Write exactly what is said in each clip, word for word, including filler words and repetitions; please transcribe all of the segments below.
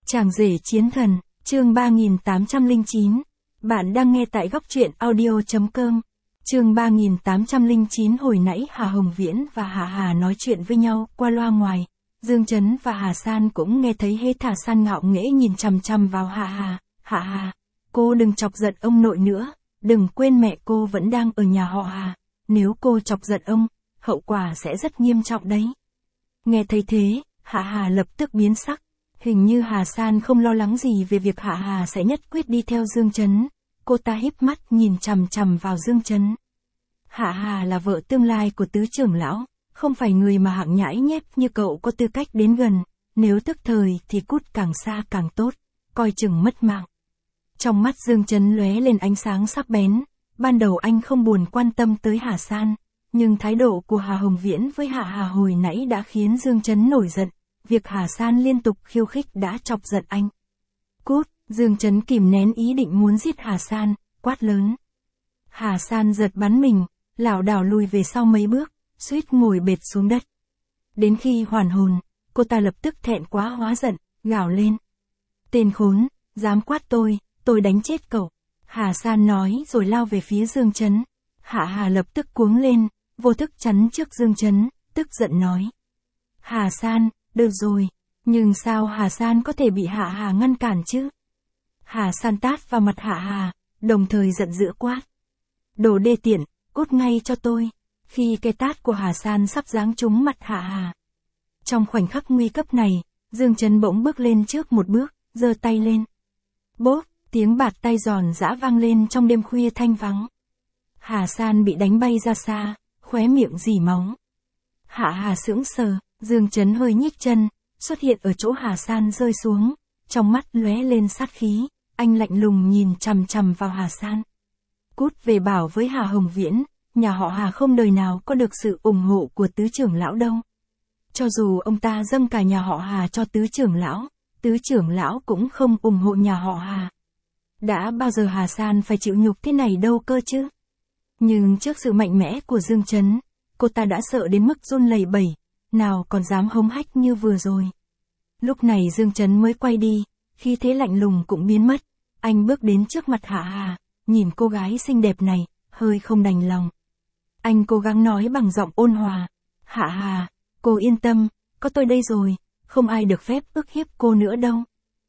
Chàng rể chiến thần, chương ba nghìn tám trăm lẻ chín. Bạn đang nghe tại góc truyện audio chấm com. Chương ba nghìn tám trăm lẻ chín. Hồi nãy Hà Hồng Viễn và Hạ Hà nói chuyện với nhau qua loa ngoài. Dương Chấn và Hà San cũng nghe thấy hết. Hà San ngạo nghễ nhìn chằm chằm vào Hạ Hà. Hạ Hà, cô đừng chọc giận ông nội nữa, đừng quên mẹ cô vẫn đang ở nhà họ Hà. Nếu cô chọc giận ông, hậu quả sẽ rất nghiêm trọng đấy. Nghe thấy thế, Hạ Hà lập tức biến sắc. Hình như Hà San không lo lắng gì về việc Hạ Hà sẽ nhất quyết đi theo Dương Chấn. Cô ta híp mắt nhìn chằm chằm vào Dương Chấn. Hạ Hà là vợ tương lai của tứ trưởng lão, không phải người mà hạng nhãi nhép như cậu có tư cách đến gần, nếu tức thời thì cút càng xa càng tốt, coi chừng mất mạng. Trong mắt Dương Chấn lóe lên ánh sáng sắc bén, ban đầu anh không buồn quan tâm tới Hà San, nhưng thái độ của Hà Hồng Viễn với Hạ Hà hồi nãy đã khiến Dương Chấn nổi giận. Việc Hà San liên tục khiêu khích đã chọc giận anh. Cút, Dương Chấn kìm nén ý định muốn giết Hà San, quát lớn. Hà San giật bắn mình, lảo đảo lùi về sau mấy bước, suýt ngồi bệt xuống đất. Đến khi hoàn hồn, cô ta lập tức thẹn quá hóa giận, gào lên. Tên khốn, dám quát tôi, tôi đánh chết cậu. Hà San nói rồi lao về phía Dương Chấn. Hạ Hà lập tức cuống lên, vô thức chắn trước Dương Chấn, tức giận nói. Hà San, được rồi, nhưng sao Hà San có thể bị Hạ Hà ngăn cản chứ? Hà San tát vào mặt Hạ Hà, đồng thời giận dữ quát. Đồ đê tiện, cút ngay cho tôi. Khi cái tát của Hà San sắp giáng trúng mặt Hạ Hà. Trong khoảnh khắc nguy cấp này, Dương Chấn bỗng bước lên trước một bước, giơ tay lên. Bốp, tiếng bạt tay giòn giã vang lên trong đêm khuya thanh vắng. Hà San bị đánh bay ra xa, khóe miệng rỉ máu. Hạ Hà sững sờ. Dương Chấn hơi nhích chân, xuất hiện ở chỗ Hà San rơi xuống, trong mắt lóe lên sát khí, anh lạnh lùng nhìn chằm chằm vào Hà San. Cút về bảo với Hà Hồng Viễn, nhà họ Hà không đời nào có được sự ủng hộ của tứ trưởng lão đâu. Cho dù ông ta dâng cả nhà họ Hà cho tứ trưởng lão, tứ trưởng lão cũng không ủng hộ nhà họ Hà. Đã bao giờ Hà San phải chịu nhục thế này đâu cơ chứ? Nhưng trước sự mạnh mẽ của Dương Chấn, cô ta đã sợ đến mức run lẩy bẩy. Nào còn dám hống hách như vừa rồi. Lúc này Dương Chấn mới quay đi, khi thế lạnh lùng cũng biến mất. Anh bước đến trước mặt Hạ Hà, nhìn cô gái xinh đẹp này, hơi không đành lòng. Anh cố gắng nói bằng giọng ôn hòa. Hạ Hà, cô yên tâm, có tôi đây rồi, không ai được phép ức hiếp cô nữa đâu.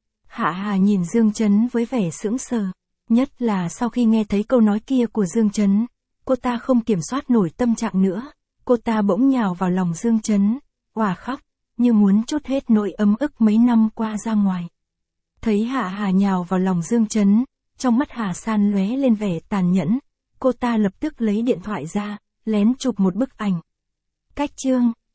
Hạ Hà nhìn Dương Chấn với vẻ sững sờ, nhất là sau khi nghe thấy câu nói kia của Dương Chấn, cô ta không kiểm soát nổi tâm trạng nữa. Cô ta bỗng nhào vào lòng Dương Chấn, òa khóc, như muốn trút hết nỗi ấm ức mấy năm qua ra ngoài. Thấy Hạ Hà nhào vào lòng Dương Chấn, trong mắt Hà San lóe lên vẻ tàn nhẫn, cô ta lập tức lấy điện thoại ra, lén chụp một bức ảnh. Cách chương